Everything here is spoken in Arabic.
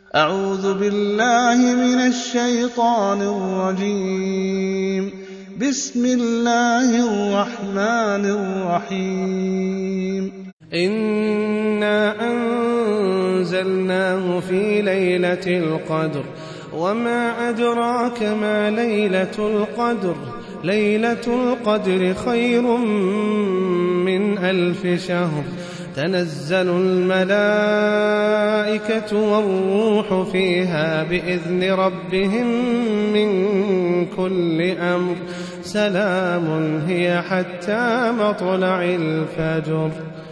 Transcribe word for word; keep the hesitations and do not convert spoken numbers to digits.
أعوذ بالله من الشيطان الرجيم. بسم الله الرحمن الرحيم. إنا أنزلناه في ليلة القدر وما أدراك ما ليلة القدر ليلة القدر خير من ألف شهر تنزل الملائكة والروح فيها بإذن ربهم من كل أمر سلام هي حتى مطلع الفجر.